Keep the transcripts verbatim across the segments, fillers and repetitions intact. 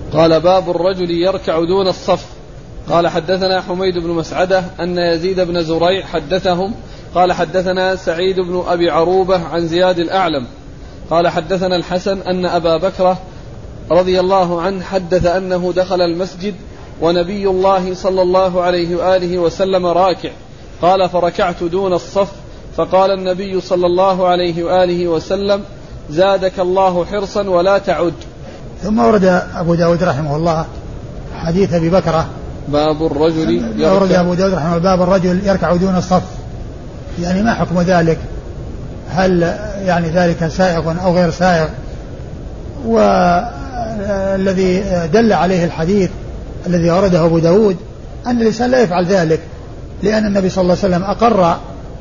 قال باب الرجل يركع دون الصف. قال حدثنا حميد بن مسعدة أن يزيد بن زريع حدثهم قال حدثنا سعيد بن أبي عروبة عن زياد الأعلم قال حدثنا الحسن أن أبا بكر رضي الله عنه حدث أنه دخل المسجد ونبي الله صلى الله عليه وآله وسلم راكع. قال فركعت دون الصف فقال النبي صلى الله عليه وآله وسلم زادك الله حرصا ولا تعد. ثم ورد أبو داود رحمه الله حديث أبي بكرة باب الرجل يركع ورد أبو داود رحمه الله باب الرجل يركع دون الصف، يعني ما حكم ذلك؟ هل يعني ذلك سائغ أو غير سائغ؟ والذي دل عليه الحديث الذي ورده أبو داود أن الإنسان لا يفعل ذلك، لأن النبي صلى الله عليه وسلم أقر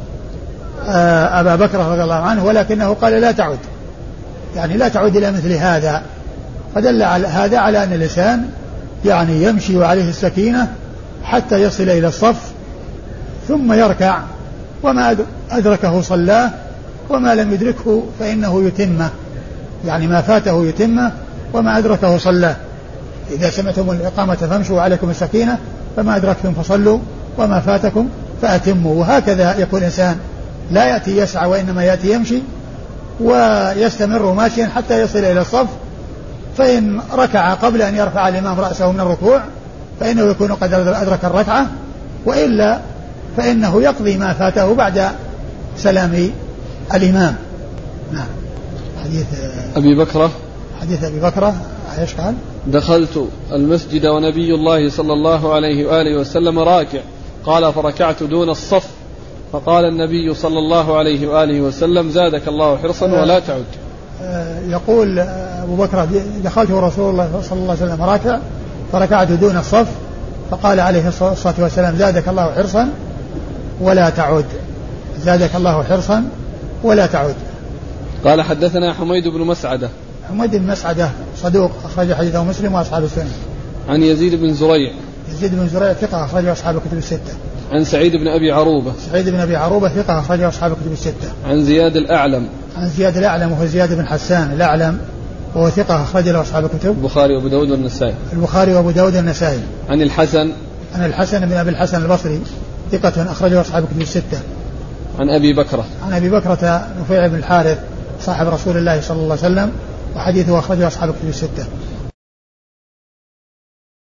أبا بكر رضي الله عنه ولكنه قال لا تعد، يعني لا تعد إلى مثل هذا. فدل على هذا على أن الإنسان يعني يمشي وعليه السكينة حتى يصل إلى الصف ثم يركع، وما أدركه صلاه وما لم يدركه فإنه يتمه، يعني ما فاته يتمه وما أدركه صلاه. إذا سمعتم الإقامة فامشوا عليكم السكينة فما أدركتم فصلوا وما فاتكم فأتموا. وهكذا يكون الإنسان لا يأتي يسعى وإنما يأتي يمشي ويستمر ماشيا حتى يصل إلى الصف، فإن ركع قبل أن يرفع الإمام رأسه من الركوع فإنه يكون قد أدرك الركعة، وإلا فإنه يقضي ما فاته بعد سلام الإمام. نعم. حديث أبي بكرة حديث أبي بكرة ايش قال؟ دخلت المسجد ونبي الله صلى الله عليه وآله وسلم راكع. قال فركعت دون الصف فقال النبي صلى الله عليه وآله وسلم زادك الله حرصا ولا تعد. يقول أبو بكر دخلت رسول الله صلى الله عليه وسلم راكع فركعت دون الصف فقال عليه الصلاة والسلام زادك الله حرصا ولا تعد، زادك الله حرصا ولا تعد. قال حدثنا حميد بن مسعدة حميد بن مسعدة صدوق أخرج حديثه مسلم وأصحاب السنة. عن يزيد بن زريع يزيد بن زريع ثقة أخرجه أصحاب الكتب الستة. عن سعيد بن أبي عروبة سعيد بن أبي عروبة ثقة أخرجه أصحاب الكتب الستة. عن زياد الأعلم عن زياد الأعلم وهو زياد بن حسان الأعلم وهو ثقة أخرج له أصحاب الكتب البخاري وأبو داود والنسائي. البخاري وأبو داود والنسائي. عن الحسن عن الحسن بن أبي الحسن البصري ثقة أخرجه أصحاب الكتب الستة. عن أبي بكرة عن أبي بكرة نفيع بن الحارث صاحب رسول الله صلى الله عليه وسلم وحديثه أخرجه أصحاب الكتب الستة.